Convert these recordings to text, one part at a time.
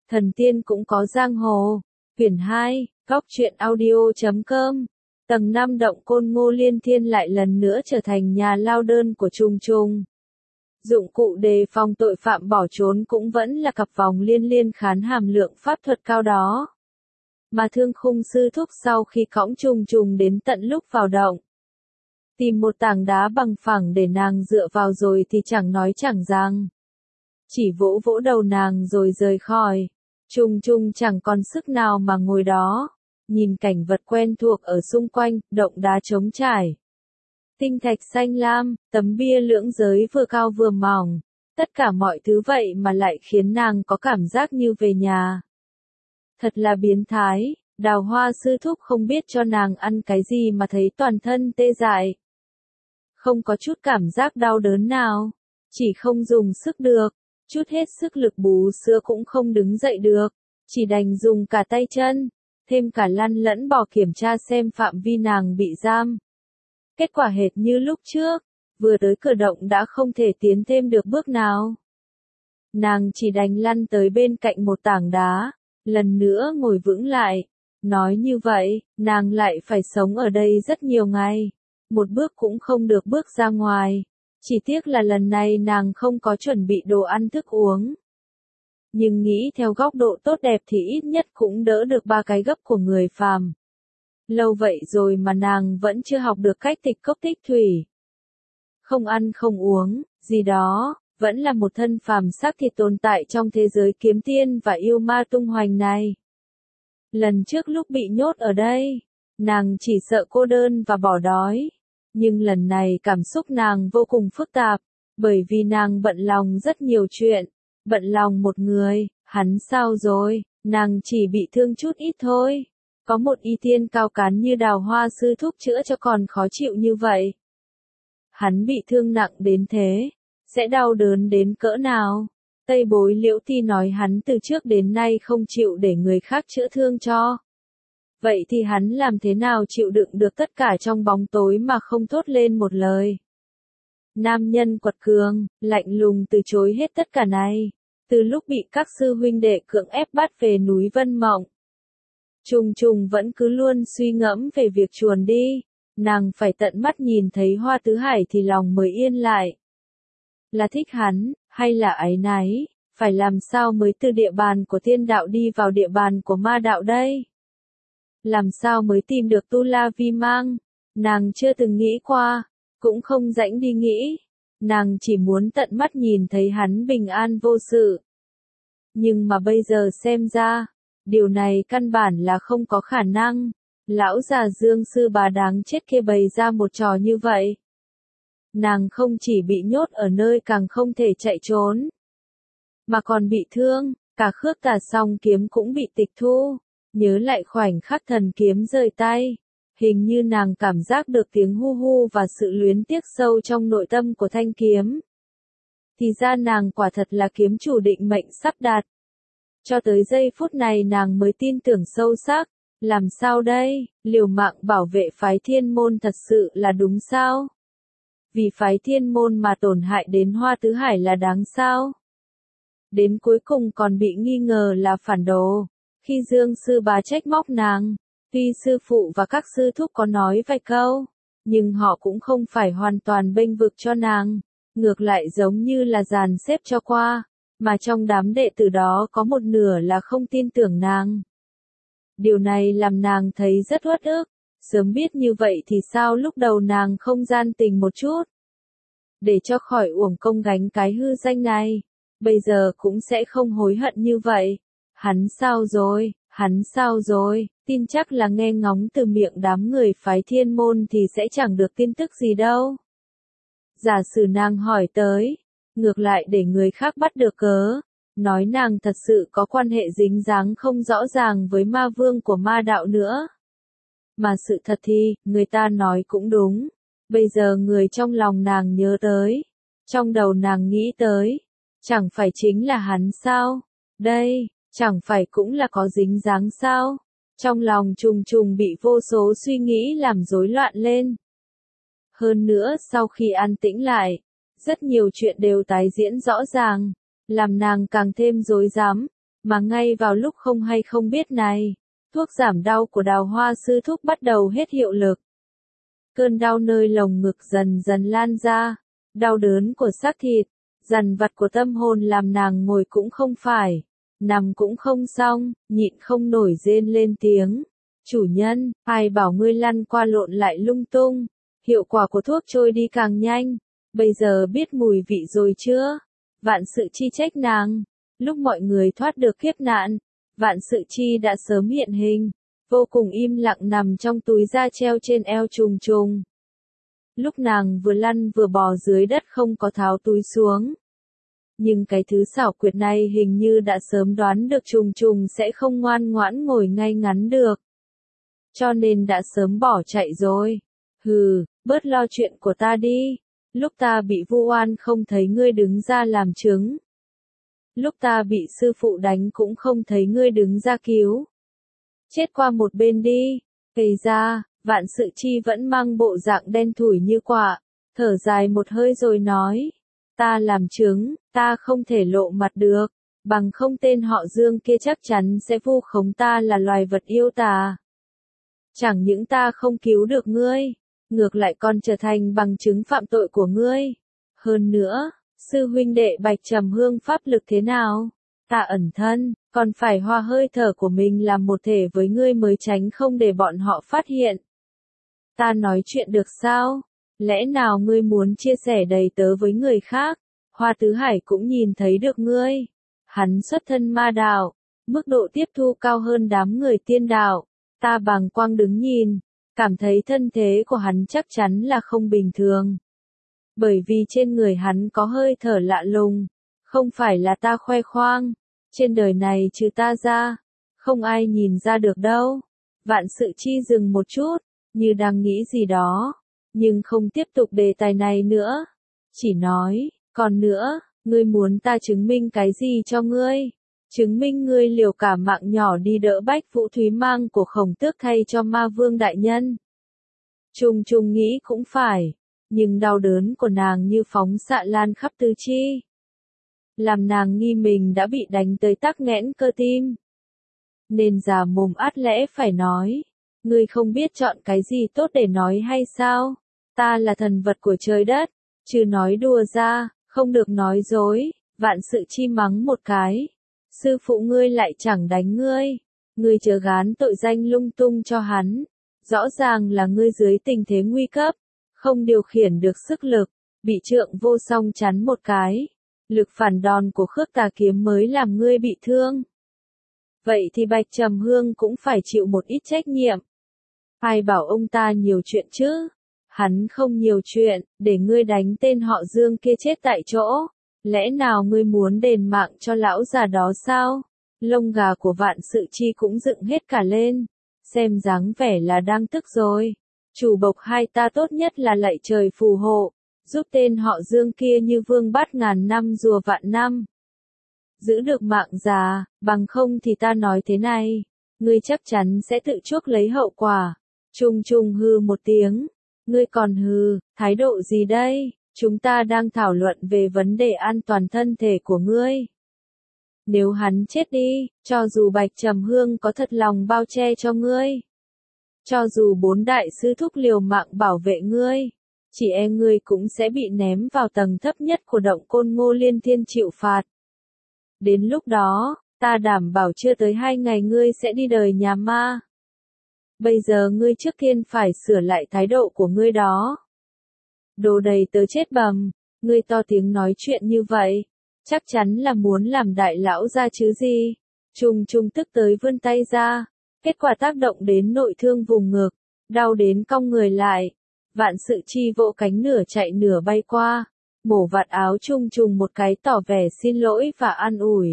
Thần tiên cũng có giang hồ. Quyển 2, Góc truyện audio.com. Tầng 5 động Côn Ngô Liên Thiên lại lần nữa trở thành nhà lao đơn của Trùng Trùng. Dụng cụ đề phòng tội phạm bỏ trốn cũng vẫn là cặp vòng liên khán hàm lượng pháp thuật cao đó. Mà Thương Khung sư thúc sau khi cõng Trùng Trùng đến tận lúc vào động, tìm một tảng đá bằng phẳng để nàng dựa vào rồi thì chẳng nói chẳng rằng, chỉ vỗ vỗ đầu nàng rồi rời khỏi. Trùng Trùng chẳng còn sức nào mà ngồi đó, nhìn cảnh vật quen thuộc ở xung quanh, động đá trống trải, tinh thạch xanh lam, tấm bia lưỡng giới vừa cao vừa mỏng, tất cả mọi thứ vậy mà lại khiến nàng có cảm giác như về nhà. Thật là biến thái, Đào Hoa sư thúc không biết cho nàng ăn cái gì mà thấy toàn thân tê dại. Không có chút cảm giác đau đớn nào, chỉ không dùng sức được, chút hết sức lực bú sữa cũng không đứng dậy được, chỉ đành dùng cả tay chân, thêm cả lăn lẫn bò kiểm tra xem phạm vi nàng bị giam. Kết quả hệt như lúc trước, vừa tới cửa động đã không thể tiến thêm được bước nào. Nàng chỉ đành lăn tới bên cạnh một tảng đá, lần nữa ngồi vững lại. Nói như vậy, nàng lại phải sống ở đây rất nhiều ngày, một bước cũng không được bước ra ngoài. Chỉ tiếc là lần này nàng không có chuẩn bị đồ ăn thức uống. Nhưng nghĩ theo góc độ tốt đẹp thì ít nhất cũng đỡ được 3 cái gấp của người phàm. Lâu vậy rồi mà nàng vẫn chưa học được cách tịch cốc tích thủy. Không ăn không uống, gì đó, vẫn là một thân phàm xác thịt tồn tại trong thế giới kiếm tiên và yêu ma tung hoành này. Lần trước lúc bị nhốt ở đây, nàng chỉ sợ cô đơn và bỏ đói. Nhưng lần này cảm xúc nàng vô cùng phức tạp, bởi vì nàng bận lòng rất nhiều chuyện, bận lòng một người, hắn sao rồi, nàng chỉ bị thương chút ít thôi. Có một y tiên cao cán như Đào Hoa sư thúc chữa cho còn khó chịu như vậy. Hắn bị thương nặng đến thế, sẽ đau đớn đến cỡ nào? Tây Bối Liễu Ti nói hắn từ trước đến nay không chịu để người khác chữa thương cho. Vậy thì hắn làm thế nào chịu đựng được tất cả trong bóng tối mà không thốt lên một lời? Nam nhân quật cường, lạnh lùng từ chối hết tất cả này, từ lúc bị các sư huynh đệ cưỡng ép bắt về núi Vân Mộng. Trùng Trùng vẫn cứ luôn suy ngẫm về việc chuồn đi, nàng phải tận mắt nhìn thấy Hoa Tứ Hải thì lòng mới yên lại. Là thích hắn, hay là áy náy, phải làm sao mới từ địa bàn của thiên đạo đi vào địa bàn của ma đạo đây? Làm sao mới tìm được Tu La Vi Mang? Nàng chưa từng nghĩ qua, cũng không rảnh đi nghĩ. Nàng chỉ muốn tận mắt nhìn thấy hắn bình an vô sự. Nhưng mà bây giờ xem ra, điều này căn bản là không có khả năng. Lão già Dương sư bà đáng chết kia bày ra một trò như vậy. Nàng không chỉ bị nhốt ở nơi càng không thể chạy trốn, mà còn bị thương, cả Khước Tà Song kiếm cũng bị tịch thu. Nhớ lại khoảnh khắc thần kiếm rời tay, hình như nàng cảm giác được tiếng hu hu và sự luyến tiếc sâu trong nội tâm của thanh kiếm. Thì ra nàng quả thật là kiếm chủ định mệnh sắp đạt. Cho tới giây phút này nàng mới tin tưởng sâu sắc, làm sao đây, liều mạng bảo vệ phái Thiên Môn thật sự là đúng sao? Vì phái Thiên Môn mà tổn hại đến Hoa Tứ Hải là đáng sao? Đến cuối cùng còn bị nghi ngờ là phản đồ. Khi Dương sư bà trách móc nàng, tuy sư phụ và các sư thúc có nói vài câu, nhưng họ cũng không phải hoàn toàn bênh vực cho nàng, ngược lại giống như là dàn xếp cho qua, mà trong đám đệ tử đó có một nửa là không tin tưởng nàng. Điều này làm nàng thấy rất uất ức, sớm biết như vậy thì sao lúc đầu nàng không gian tình một chút, để cho khỏi uổng công gánh cái hư danh này, bây giờ cũng sẽ không hối hận như vậy. Hắn sao rồi, hắn sao rồi, tin chắc là nghe ngóng từ miệng đám người phái Thiên Môn thì sẽ chẳng được tin tức gì đâu. Giả sử nàng hỏi tới, ngược lại để người khác bắt được cớ, nói nàng thật sự có quan hệ dính dáng không rõ ràng với ma vương của ma đạo nữa. Mà sự thật thì, người ta nói cũng đúng, bây giờ người trong lòng nàng nhớ tới, trong đầu nàng nghĩ tới, chẳng phải chính là hắn sao, đây. Chẳng phải cũng là có dính dáng sao? Trong lòng Trùng Trùng bị vô số suy nghĩ làm rối loạn lên. Hơn nữa sau khi an tĩnh lại, rất nhiều chuyện đều tái diễn rõ ràng, làm nàng càng thêm rối rắm, Mà ngay vào lúc không hay không biết này, thuốc giảm đau của Đào Hoa sư thúc bắt đầu hết hiệu lực. Cơn đau nơi lồng ngực dần dần lan ra, đau đớn của xác thịt, dằn vặt của tâm hồn làm nàng ngồi cũng không phải, nằm cũng không xong, nhịn không nổi rên lên tiếng. Chủ nhân, ai bảo ngươi lăn qua lộn lại lung tung, hiệu quả của thuốc trôi đi càng nhanh, bây giờ biết mùi vị rồi chưa? Vạn Sự Chi trách nàng, lúc mọi người thoát được kiếp nạn, Vạn Sự Chi đã sớm hiện hình, vô cùng im lặng nằm trong túi da treo trên eo Trùng Trùng. Lúc nàng vừa lăn vừa bò dưới đất không có tháo túi xuống. Nhưng cái thứ xảo quyệt này hình như đã sớm đoán được Trùng Trùng sẽ không ngoan ngoãn ngồi ngay ngắn được. Cho nên đã sớm bỏ chạy rồi. Hừ, bớt lo chuyện của ta đi. Lúc ta bị vu oan không thấy ngươi đứng ra làm chứng. Lúc ta bị sư phụ đánh cũng không thấy ngươi đứng ra cứu. Chết qua một bên đi. Kể ra, Vạn Sự Chi vẫn mang bộ dạng đen thủi như quạ, thở dài một hơi rồi nói. Ta làm chứng, ta không thể lộ mặt được, bằng không tên họ Dương kia chắc chắn sẽ vu khống ta là loài vật yêu tà. Chẳng những ta không cứu được ngươi, ngược lại còn trở thành bằng chứng phạm tội của ngươi. Hơn nữa, sư huynh đệ Bạch Trầm Hương pháp lực thế nào? Ta ẩn thân, còn phải hòa hơi thở của mình làm một thể với ngươi mới tránh không để bọn họ phát hiện. Ta nói chuyện được sao? Lẽ nào ngươi muốn chia sẻ đầy tớ với người khác? Hoa Tứ Hải cũng nhìn thấy được ngươi. Hắn xuất thân ma đạo, mức độ tiếp thu cao hơn đám người tiên đạo. Ta bàng quang đứng nhìn, cảm thấy thân thế của hắn chắc chắn là không bình thường. Bởi vì trên người hắn có hơi thở lạ lùng, không phải là ta khoe khoang, trên đời này trừ ta ra, không ai nhìn ra được đâu. Vạn Sự Chi dừng một chút, như đang nghĩ gì đó, nhưng không tiếp tục đề tài này nữa. Chỉ nói, còn nữa, ngươi muốn ta chứng minh cái gì cho ngươi? Chứng minh ngươi liều cả mạng nhỏ đi đỡ Bách Vũ Thúy Mang của Khổng Tước thay cho Ma Vương đại nhân. Trùng Trùng nghĩ cũng phải, nhưng đau đớn của nàng như phóng xạ lan khắp tứ chi. Làm nàng nghi mình đã bị đánh tới tắc nghẽn cơ tim. Nên già mồm át lẽ phải nói, ngươi không biết chọn cái gì tốt để nói hay sao? Ta là thần vật của trời đất, chứ nói đùa ra, không được nói dối. Vạn Sự Chi mắng một cái. Sư phụ ngươi lại chẳng đánh ngươi, ngươi chớ gán tội danh lung tung cho hắn. Rõ ràng là ngươi dưới tình thế nguy cấp, không điều khiển được sức lực, bị Trượng Vô Song chắn một cái. Lực phản đòn của Khước Tà kiếm mới làm ngươi bị thương. Vậy thì Bạch Trầm Hương cũng phải chịu một ít trách nhiệm. Ai bảo ông ta nhiều chuyện chứ? Hắn không nhiều chuyện, để ngươi đánh tên họ Dương kia chết tại chỗ. Lẽ nào ngươi muốn đền mạng cho lão già đó sao? Lông gà của Vạn Sự Chi cũng dựng hết cả lên. Xem dáng vẻ là đang tức rồi. Chủ bộc hai ta tốt nhất là lạy trời phù hộ, giúp tên họ Dương kia như vương bát ngàn năm rùa vạn năm. Giữ được mạng già, bằng không thì ta nói thế này, ngươi chắc chắn sẽ tự chuốc lấy hậu quả. Trùng Trùng hừ một tiếng, ngươi còn hừ, thái độ gì đây? Chúng ta đang thảo luận về vấn đề an toàn thân thể của ngươi. Nếu hắn chết đi, cho dù Bạch Trầm Hương có thật lòng bao che cho ngươi, cho dù 4 đại sư thúc liều mạng bảo vệ ngươi, chỉ e ngươi cũng sẽ bị ném vào tầng thấp nhất của động Côn Ngô Liên Thiên chịu phạt. Đến lúc đó, ta đảm bảo chưa tới 2 ngày ngươi sẽ đi đời nhà ma. Bây giờ ngươi trước tiên phải sửa lại thái độ của ngươi đó. Đồ đầy tớ chết bầm, ngươi to tiếng nói chuyện như vậy, chắc chắn là muốn làm đại lão ra chứ gì. Trùng Trùng tức tới vươn tay ra, kết quả tác động đến nội thương vùng ngực, đau đến cong người lại. Vạn Sự Chi vỗ cánh nửa chạy nửa bay qua, mổ vạt áo Trùng Trùng một cái tỏ vẻ xin lỗi và an ủi.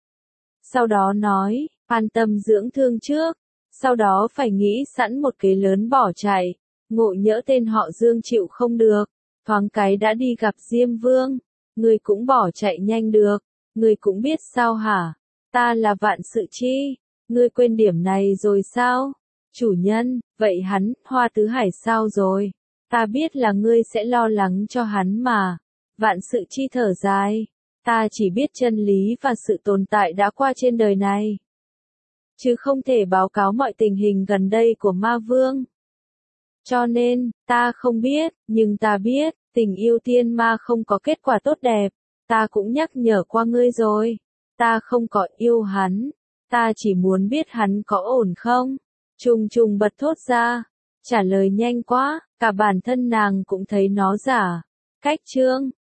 Sau đó nói, an tâm dưỡng thương trước, sau đó phải nghĩ sẵn một kế lớn bỏ chạy. Ngộ nhỡ tên họ Dương chịu không được, thoáng cái đã đi gặp Diêm Vương, người cũng bỏ chạy nhanh được, người cũng biết sao hả? Ta là Vạn Sự Chi, ngươi quên điểm này rồi sao? Chủ nhân, vậy hắn, Hoa Tứ Hải sao rồi? Ta biết là ngươi sẽ lo lắng cho hắn mà. Vạn Sự Chi thở dài, Ta chỉ biết chân lý và sự tồn tại đã qua trên đời này, chứ không thể báo cáo mọi tình hình gần đây của ma vương. Cho nên, ta không biết, nhưng ta biết, tình yêu tiên ma không có kết quả tốt đẹp. Ta cũng nhắc nhở qua ngươi rồi. Ta không có yêu hắn. Ta chỉ muốn biết hắn có ổn không? Trùng trùng bật thốt ra. Trả lời nhanh quá, cả bản thân nàng cũng thấy nó giả. Cách chương